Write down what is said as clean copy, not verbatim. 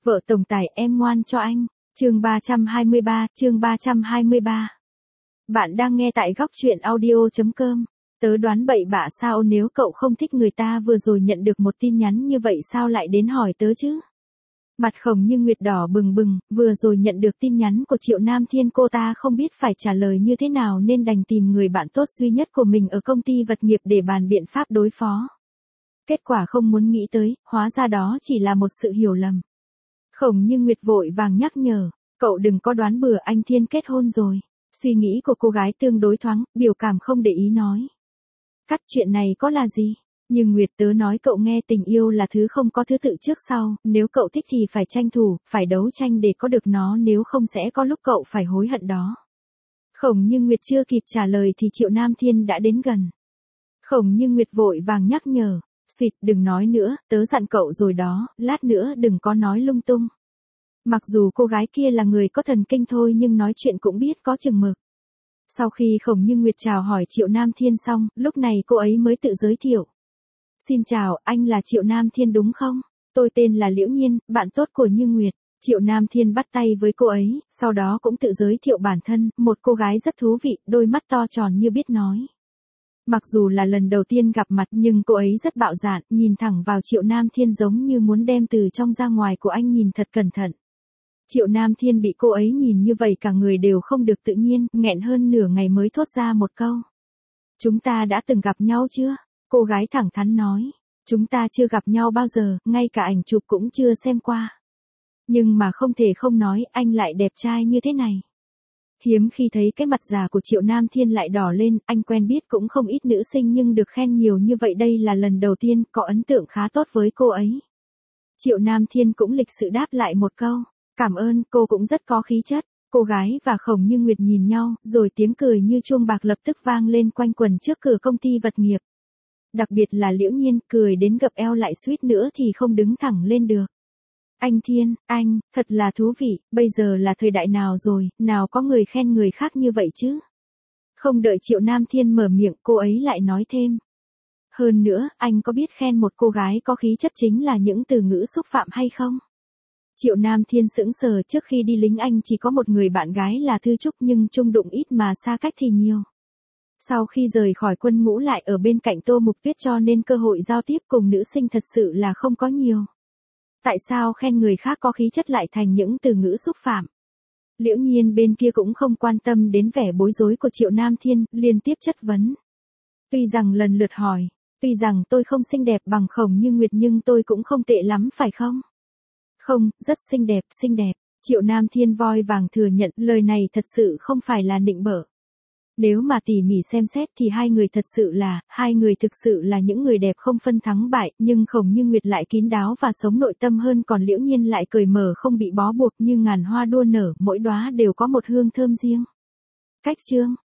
Vợ tổng tài em ngoan cho anh. Chương 323, chương 323. Bạn đang nghe tại góc truyện audio.com. Tớ đoán bậy bạ sao, nếu cậu không thích người ta vừa rồi nhận được một tin nhắn như vậy sao lại đến hỏi tớ chứ? Mặt Khổng Như Nguyệt đỏ bừng bừng, vừa rồi nhận được tin nhắn của Triệu Nam Thiên, cô ta không biết phải trả lời như thế nào nên đành tìm người bạn tốt duy nhất của mình ở công ty vật nghiệp để bàn biện pháp đối phó. Kết quả không muốn nghĩ tới, hóa ra đó chỉ là một sự hiểu lầm. Khổng Như Nguyệt vội vàng nhắc nhở, cậu đừng có đoán bừa, anh Thiên kết hôn rồi. Suy nghĩ của cô gái tương đối thoáng, biểu cảm không để ý nói. Cắt, chuyện này có là gì? Nhưng Nguyệt, tớ nói cậu nghe, tình yêu là thứ không có thứ tự trước sau, nếu cậu thích thì phải tranh thủ, phải đấu tranh để có được nó, nếu không sẽ có lúc cậu phải hối hận đó. Khổng Như Nguyệt chưa kịp trả lời thì Triệu Nam Thiên đã đến gần. Khổng Như Nguyệt vội vàng nhắc nhở, xuyệt, đừng nói nữa, tớ dặn cậu rồi đó, lát nữa đừng có nói lung tung. Mặc dù cô gái kia là người có thần kinh thôi nhưng nói chuyện cũng biết có chừng mực. Sau khi Khổng Như Nguyệt chào hỏi Triệu Nam Thiên xong, lúc này cô ấy mới tự giới thiệu. Xin chào, anh là Triệu Nam Thiên đúng không? Tôi tên là Liễu Nhiên, bạn tốt của Như Nguyệt. Triệu Nam Thiên bắt tay với cô ấy, sau đó cũng tự giới thiệu bản thân, một cô gái rất thú vị, đôi mắt to tròn như biết nói. Mặc dù là lần đầu tiên gặp mặt nhưng cô ấy rất bạo dạn, nhìn thẳng vào Triệu Nam Thiên giống như muốn đem từ trong ra ngoài của anh nhìn thật cẩn thận. Triệu Nam Thiên bị cô ấy nhìn như vậy cả người đều không được tự nhiên, nghẹn hơn nửa ngày mới thốt ra một câu. Chúng ta đã từng gặp nhau chưa? Cô gái thẳng thắn nói. Chúng ta chưa gặp nhau bao giờ, ngay cả ảnh chụp cũng chưa xem qua. Nhưng mà không thể không nói, anh lại đẹp trai như thế này. Hiếm khi thấy cái mặt già của Triệu Nam Thiên lại đỏ lên, anh quen biết cũng không ít nữ sinh nhưng được khen nhiều như vậy đây là lần đầu tiên, có ấn tượng khá tốt với cô ấy. Triệu Nam Thiên cũng lịch sự đáp lại một câu. Cảm ơn, cô cũng rất có khí chất. Cô gái và Khổng Như Nguyệt nhìn nhau, rồi tiếng cười như chuông bạc lập tức vang lên quanh quẩn trước cửa công ty vật nghiệp. Đặc biệt là Liễu Nhiên, cười đến gập eo lại suýt nữa thì không đứng thẳng lên được. Anh Thiên, anh, thật là thú vị, bây giờ là thời đại nào rồi, nào có người khen người khác như vậy chứ? Không đợi Triệu Nam Thiên mở miệng, cô ấy lại nói thêm. Hơn nữa, anh có biết khen một cô gái có khí chất chính là những từ ngữ xúc phạm hay không? Triệu Nam Thiên sững sờ, trước khi đi lính anh chỉ có một người bạn gái là Thư Trúc nhưng chung đụng ít mà xa cách thì nhiều. Sau khi rời khỏi quân ngũ lại ở bên cạnh Tô Mục Tuyết cho nên cơ hội giao tiếp cùng nữ sinh thật sự là không có nhiều. Tại sao khen người khác có khí chất lại thành những từ ngữ xúc phạm? Liễu Nhiên bên kia cũng không quan tâm đến vẻ bối rối của Triệu Nam Thiên, liên tiếp chất vấn. Tuy rằng lần lượt hỏi, tuy rằng tôi không xinh đẹp bằng Khổng Như Nguyệt nhưng tôi cũng không tệ lắm phải không? Không, rất xinh đẹp, xinh đẹp. Triệu Nam Thiên voi vàng thừa nhận lời này thật sự không phải là nịnh bợ. Nếu mà tỉ mỉ xem xét thì hai người thực sự là những người đẹp không phân thắng bại, nhưng Khổng Như Nguyệt lại kín đáo và sống nội tâm hơn, còn Liễu Nhiên lại cởi mở không bị bó buộc như ngàn hoa đua nở, mỗi đóa đều có một hương thơm riêng. Cách chương,